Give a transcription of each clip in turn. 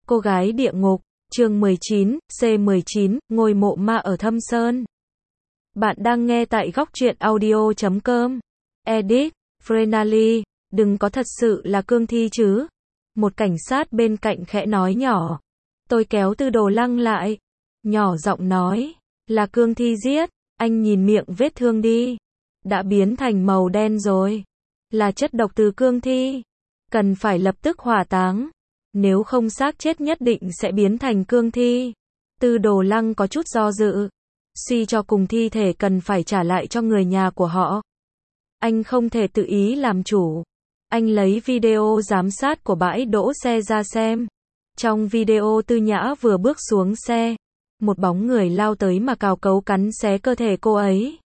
Cô gái địa ngục, chương 19, C19, ngôi mộ ma ở Thâm Sơn. Bạn đang nghe tại góc truyện audio.com. Edit, Frenali, đừng có thật sự là cương thi chứ. Một cảnh sát bên cạnh khẽ nói nhỏ. Tôi kéo Tư Đồ Lăng lại. Nhỏ giọng nói, là cương thi giết, anh nhìn miệng vết thương đi. Đã biến thành màu đen rồi. Là chất độc từ cương thi. Cần phải lập tức hỏa táng. Nếu không xác chết nhất định sẽ biến thành cương thi. Tư Đồ Lăng có chút do dự. Suy cho cùng thi thể cần phải trả lại cho người nhà của họ. Anh không thể tự ý làm chủ. Anh lấy video giám sát của bãi đỗ xe ra xem. Trong video Tư Nhã vừa bước xuống xe. Một bóng người lao tới mà cào cấu cắn xé cơ thể cô ấy.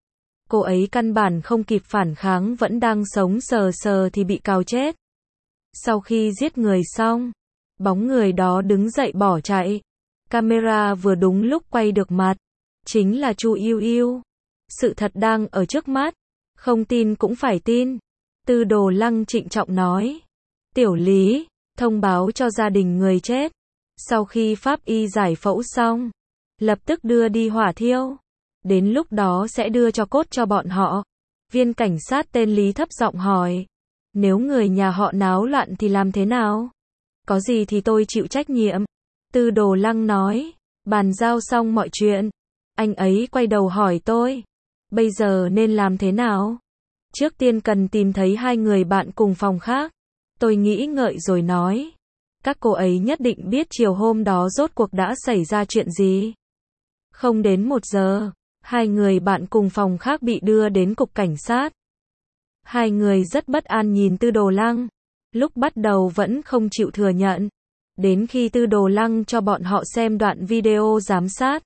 Cô ấy căn bản không kịp phản kháng, vẫn đang sống sờ sờ thì bị cào chết. Sau khi giết người xong, bóng người đó đứng dậy bỏ chạy. Camera vừa đúng lúc quay được mặt. Chính là Chu Yêu Yêu. Sự thật đang ở trước mắt. Không tin cũng phải tin. Tư Đồ Lăng trịnh trọng nói. Tiểu Lý, thông báo cho gia đình người chết. Sau khi pháp y giải phẫu xong, lập tức đưa đi hỏa thiêu. Đến lúc đó sẽ đưa cho cốt cho bọn họ. Viên cảnh sát tên Lý thấp giọng hỏi. Nếu người nhà họ náo loạn thì làm thế nào? Có gì thì tôi chịu trách nhiệm. Tư Đồ Lăng nói. Bàn giao xong mọi chuyện. Anh ấy quay đầu hỏi tôi. Bây giờ nên làm thế nào? Trước tiên cần tìm thấy hai người bạn cùng phòng khác. Tôi nghĩ ngợi rồi nói. Các cô ấy nhất định biết chiều hôm đó rốt cuộc đã xảy ra chuyện gì. Không đến 1 giờ, hai người bạn cùng phòng khác bị đưa đến cục cảnh sát. Hai người rất bất an nhìn Tư Đồ Lăng. Lúc bắt đầu vẫn không chịu thừa nhận. Đến khi Tư Đồ Lăng cho bọn họ xem đoạn video giám sát.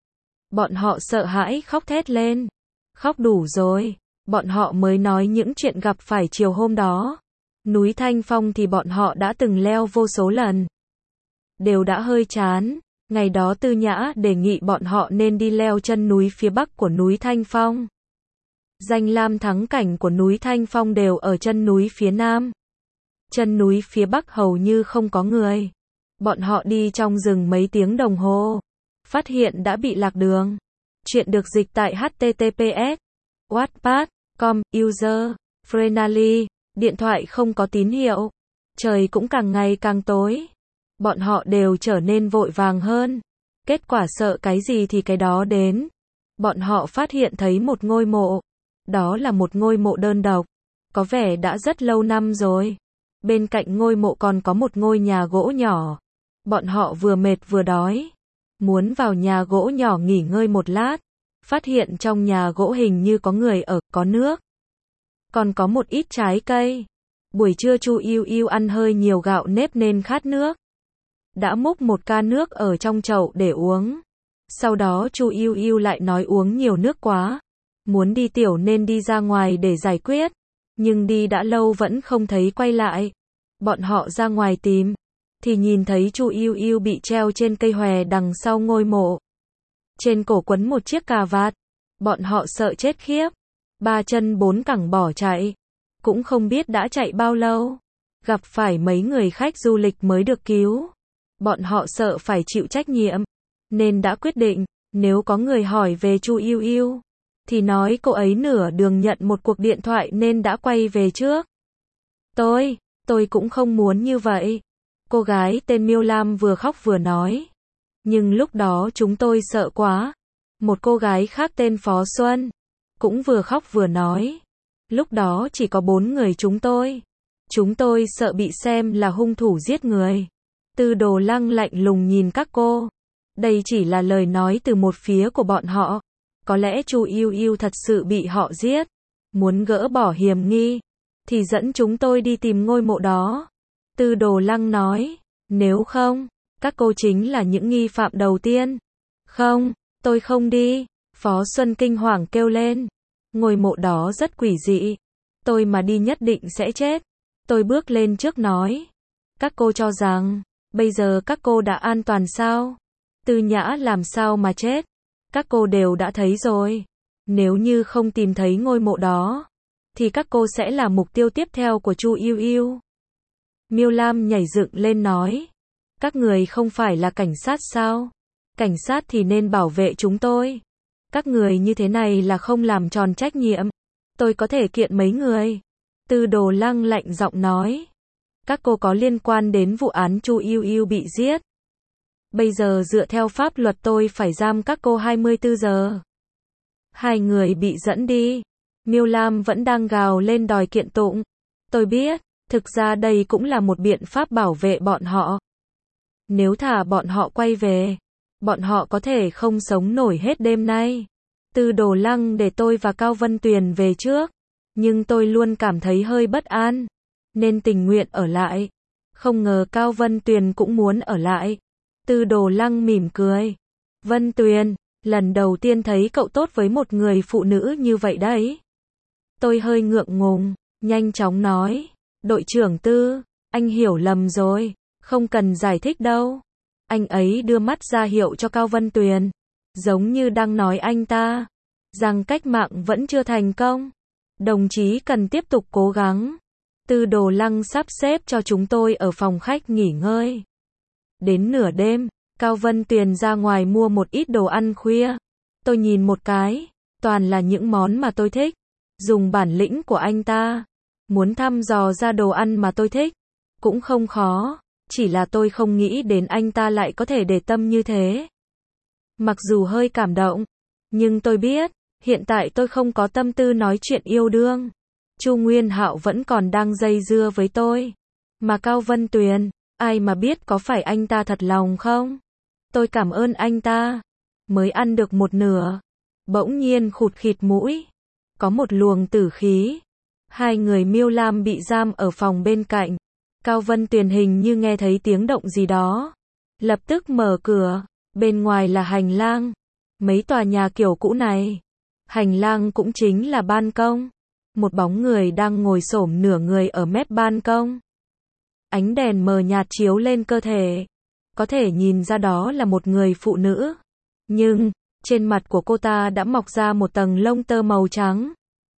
Bọn họ sợ hãi khóc thét lên. Khóc đủ rồi. Bọn họ mới nói những chuyện gặp phải chiều hôm đó. Núi Thanh Phong thì bọn họ đã từng leo vô số lần. Đều đã hơi chán. Ngày đó Tư Nhã đề nghị bọn họ nên đi leo chân núi phía bắc của núi Thanh Phong. Danh lam thắng cảnh của núi Thanh Phong đều ở chân núi phía nam. Chân núi phía bắc hầu như không có người. Bọn họ đi trong rừng mấy tiếng đồng hồ. Phát hiện đã bị lạc đường. Chuyện được dịch tại https wattpad.com. User Frenali. Điện thoại không có tín hiệu. Trời cũng càng ngày càng tối. Bọn họ đều trở nên vội vàng hơn. Kết quả sợ cái gì thì cái đó đến. Bọn họ phát hiện thấy một ngôi mộ. Đó là một ngôi mộ đơn độc. Có vẻ đã rất lâu năm rồi. Bên cạnh ngôi mộ còn có một ngôi nhà gỗ nhỏ. Bọn họ vừa mệt vừa đói. Muốn vào nhà gỗ nhỏ nghỉ ngơi một lát. Phát hiện trong nhà gỗ hình như có người ở, có nước. Còn có một ít trái cây. Buổi trưa Chu Yêu Yêu ăn hơi nhiều gạo nếp nên khát nước. Đã múc một ca nước ở trong chậu để uống. Sau đó Chu Yêu Yêu lại nói uống nhiều nước quá. Muốn đi tiểu nên đi ra ngoài để giải quyết. Nhưng đi đã lâu vẫn không thấy quay lại. Bọn họ ra ngoài tìm. Thì nhìn thấy Chu Yêu Yêu bị treo trên cây hòe đằng sau ngôi mộ. Trên cổ quấn một chiếc cà vạt. Bọn họ sợ chết khiếp. 3 chân 4 cẳng bỏ chạy. Cũng không biết đã chạy bao lâu. Gặp phải mấy người khách du lịch mới được cứu. Bọn họ sợ phải chịu trách nhiệm. Nên đã quyết định, nếu có người hỏi về Chu Yêu Yêu, thì nói cô ấy nửa đường nhận một cuộc điện thoại nên đã quay về trước. Tôi cũng không muốn như vậy. Cô gái tên Miêu Lam vừa khóc vừa nói. Nhưng lúc đó chúng tôi sợ quá. Một cô gái khác tên Phó Xuân cũng vừa khóc vừa nói. Lúc đó chỉ có 4 người chúng tôi. Chúng tôi sợ bị xem là hung thủ giết người. Tư Đồ Lăng lạnh lùng nhìn các cô. Đây chỉ là lời nói từ một phía của bọn họ. Có lẽ Chu Yêu Yêu thật sự bị họ giết. Muốn gỡ bỏ hiểm nghi. Thì dẫn chúng tôi đi tìm ngôi mộ đó. Tư Đồ Lăng nói. Nếu không, các cô chính là những nghi phạm đầu tiên. Không, tôi không đi. Phó Xuân kinh hoàng kêu lên. Ngôi mộ đó rất quỷ dị. Tôi mà đi nhất định sẽ chết. Tôi bước lên trước nói. Các cô cho rằng, bây giờ các cô đã an toàn sao? Tư Nhã làm sao mà chết? Các cô đều đã thấy rồi. Nếu như không tìm thấy ngôi mộ đó, thì các cô sẽ là mục tiêu tiếp theo của Chu Yêu Yêu. Miêu Lam nhảy dựng lên nói. Các người không phải là cảnh sát sao? Cảnh sát thì nên bảo vệ chúng tôi. Các người như thế này là không làm tròn trách nhiệm. Tôi có thể kiện mấy người. Tư Đồ Lăng lạnh giọng nói. Các cô có liên quan đến vụ án Chu Yêu Yêu bị giết. Bây giờ dựa theo pháp luật tôi phải giam các cô 24 giờ. Hai người bị dẫn đi. Miêu Lam vẫn đang gào lên đòi kiện tụng. Tôi biết, thực ra đây cũng là một biện pháp bảo vệ bọn họ. Nếu thả bọn họ quay về, bọn họ có thể không sống nổi hết đêm nay. Tư Đồ Lăng để tôi và Cao Vân Tuyền về trước, nhưng tôi luôn cảm thấy hơi bất an, nên tình nguyện ở lại. Không ngờ Cao Vân Tuyền cũng muốn ở lại. Tư Đồ Lăng mỉm cười. Vân Tuyền, lần đầu tiên thấy cậu tốt với một người phụ nữ như vậy đấy. Tôi hơi ngượng ngùng, nhanh chóng nói. Đội trưởng Tư, anh hiểu lầm rồi, không cần giải thích đâu. Anh ấy đưa mắt ra hiệu cho Cao Vân Tuyền, giống như đang nói anh ta, rằng cách mạng vẫn chưa thành công. Đồng chí cần tiếp tục cố gắng. Tư Đồ Lăng sắp xếp cho chúng tôi ở phòng khách nghỉ ngơi. Đến nửa đêm, Cao Vân Tuyền ra ngoài mua một ít đồ ăn khuya. Tôi nhìn một cái, toàn là những món mà tôi thích. Dùng bản lĩnh của anh ta, muốn thăm dò ra đồ ăn mà tôi thích, cũng không khó. Chỉ là tôi không nghĩ đến anh ta lại có thể để tâm như thế. Mặc dù hơi cảm động, nhưng tôi biết, hiện tại tôi không có tâm tư nói chuyện yêu đương. Chu Nguyên Hạo vẫn còn đang dây dưa với tôi. Mà Cao Vân Tuyền, ai mà biết có phải anh ta thật lòng không? Tôi cảm ơn anh ta. Mới ăn được một nửa, bỗng nhiên khụt khịt mũi. Có một luồng tử khí. Hai người Miêu Lam bị giam ở phòng bên cạnh. Cao Vân Tuyền hình như nghe thấy tiếng động gì đó. Lập tức mở cửa. Bên ngoài là hành lang. Mấy tòa nhà kiểu cũ này. Hành lang cũng chính là ban công. Một bóng người đang ngồi xổm nửa người ở mép ban công. Ánh đèn mờ nhạt chiếu lên cơ thể. Có thể nhìn ra đó là một người phụ nữ. Nhưng, trên mặt của cô ta đã mọc ra một tầng lông tơ màu trắng.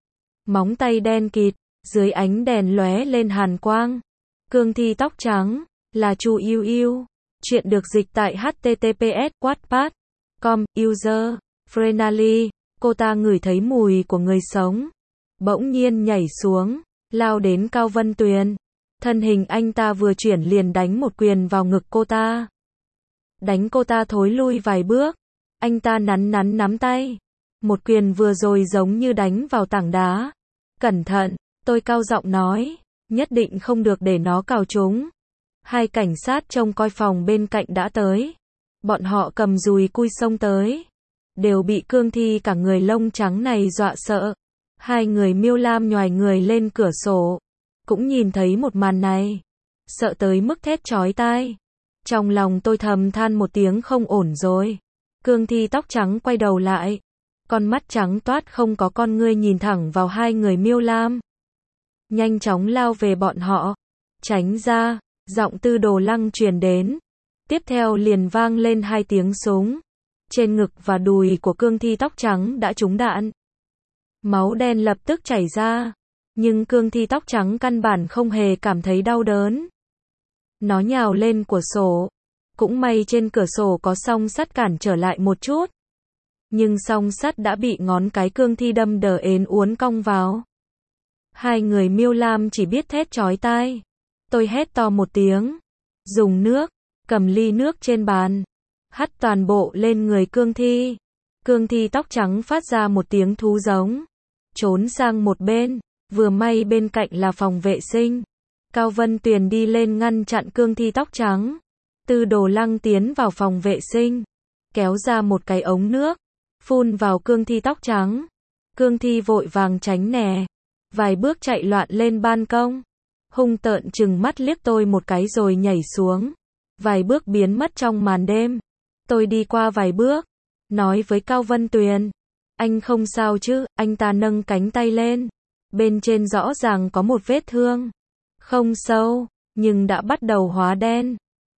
Móng tay đen kịt, dưới ánh đèn lóe lên hàn quang. Cương thi tóc trắng, là Chu Yêu Yêu. Chuyện được dịch tại https://wattpad.com, user, Frenally. Cô ta ngửi thấy mùi của người sống. Bỗng nhiên nhảy xuống, lao đến Cao Vân Tuyền. Thân hình anh ta vừa chuyển liền đánh một quyền vào ngực cô ta. Đánh cô ta thối lui vài bước. Anh ta nắn nắm tay. Một quyền vừa rồi giống như đánh vào tảng đá. Cẩn thận, tôi cao giọng nói. Nhất định không được để nó cào trúng. Hai cảnh sát trông coi phòng bên cạnh đã tới. Bọn họ cầm dùi cui xông tới. Đều bị cương thi cả người lông trắng này dọa sợ. Hai người Miêu Lam nhoài người lên cửa sổ. Cũng nhìn thấy một màn này. Sợ tới mức thét chói tai. Trong lòng tôi thầm than một tiếng không ổn rồi. Cương thi tóc trắng quay đầu lại. Con mắt trắng toát không có con ngươi nhìn thẳng vào hai người Miêu Lam. Nhanh chóng lao về bọn họ. Tránh ra, giọng Tư Đồ Lăng truyền đến. Tiếp theo liền vang lên hai tiếng súng. Trên ngực và đùi của cương thi tóc trắng đã trúng đạn. Máu đen lập tức chảy ra. Nhưng cương thi tóc trắng căn bản không hề cảm thấy đau đớn. Nó nhào lên cửa sổ. Cũng may trên cửa sổ có song sắt cản trở lại một chút. Nhưng song sắt đã bị ngón cái cương thi đâm đờ ến uốn cong vào. Hai người Miêu Lam chỉ biết thét chói tai. Tôi hét to một tiếng. Dùng nước, cầm ly nước trên bàn. Hắt toàn bộ lên người cương thi. Cương thi tóc trắng phát ra một tiếng thú giống. Trốn sang một bên. Vừa may bên cạnh là phòng vệ sinh. Cao Vân Tuyền đi lên ngăn chặn cương thi tóc trắng. Tư Đồ Lăng tiến vào phòng vệ sinh. Kéo ra một cái ống nước. Phun vào cương thi tóc trắng. Cương thi vội vàng tránh né. Vài bước chạy loạn lên ban công. Hung tợn trừng mắt liếc tôi một cái rồi nhảy xuống. Vài bước biến mất trong màn đêm. Tôi đi qua vài bước. Nói với Cao Vân Tuyền. Anh không sao chứ? Anh ta nâng cánh tay lên. Bên trên rõ ràng có một vết thương. Không sâu, nhưng đã bắt đầu hóa đen.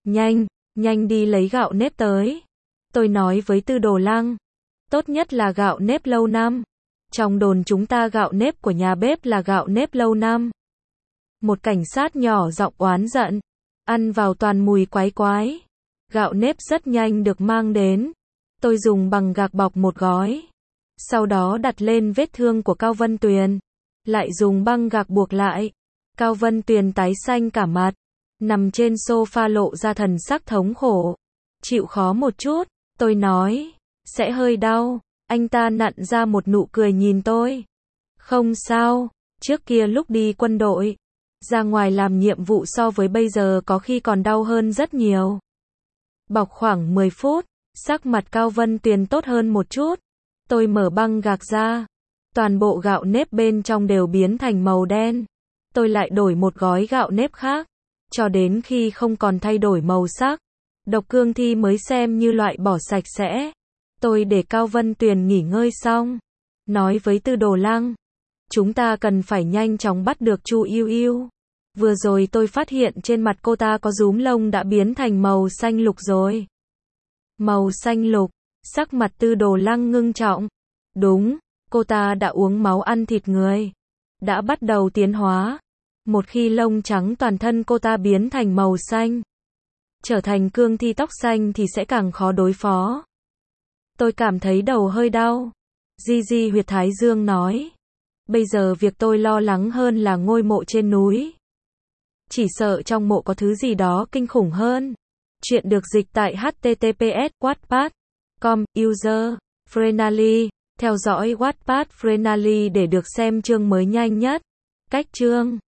Nhanh đi lấy gạo nếp tới. Tôi nói với Tư Đồ Lăng. Tốt nhất là gạo nếp lâu năm. Trong đồn chúng ta gạo nếp của nhà bếp là gạo nếp lâu năm. Một cảnh sát nhỏ giọng oán giận. ăn vào toàn mùi quái quái. Gạo nếp rất nhanh được mang đến. Tôi dùng băng gạc bọc một gói. Sau đó đặt lên vết thương của Cao Vân Tuyền. Lại dùng băng gạc buộc lại. Cao Vân Tuyền tái xanh cả mặt. Nằm trên sofa lộ ra thần sắc thống khổ. Chịu khó một chút, tôi nói. Sẽ hơi đau. Anh ta nặn ra một nụ cười nhìn tôi. Không sao, trước kia lúc đi quân đội, ra ngoài làm nhiệm vụ so với bây giờ có khi còn đau hơn rất nhiều. Bọc khoảng 10 phút, sắc mặt Cao Vân Tuyền tốt hơn một chút. Tôi mở băng gạc ra. Toàn bộ gạo nếp bên trong đều biến thành màu đen. Tôi lại đổi một gói gạo nếp khác. Cho đến khi không còn thay đổi màu sắc, độc cương thi mới xem như loại bỏ sạch sẽ. Tôi để Cao Vân Tuyền nghỉ ngơi xong. Nói với Tư Đồ Lăng. Chúng ta cần phải nhanh chóng bắt được Chu Yêu Yêu. Vừa rồi tôi phát hiện trên mặt cô ta có rúm lông đã biến thành màu xanh lục rồi. Màu xanh lục, sắc mặt Tư Đồ Lăng ngưng trọng. Đúng, cô ta đã uống máu ăn thịt người. Đã bắt đầu tiến hóa. Một khi lông trắng toàn thân cô ta biến thành màu xanh, trở thành cương thi tóc xanh thì sẽ càng khó đối phó. Tôi cảm thấy đầu hơi đau. Di Di huyệt thái dương nói. Bây giờ việc tôi lo lắng hơn là ngôi mộ trên núi. Chỉ sợ trong mộ có thứ gì đó kinh khủng hơn. Chuyện được dịch tại https://wattpad.com, user, Frenally. Theo dõi Wattpad Frenally để được xem chương mới nhanh nhất. Cách chương